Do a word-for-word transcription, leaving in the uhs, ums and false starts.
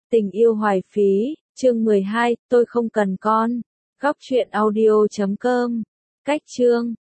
Tình yêu hoài phí, chương mười hai, tôi không cần con. Góc truyện audio chấm com. Cách chương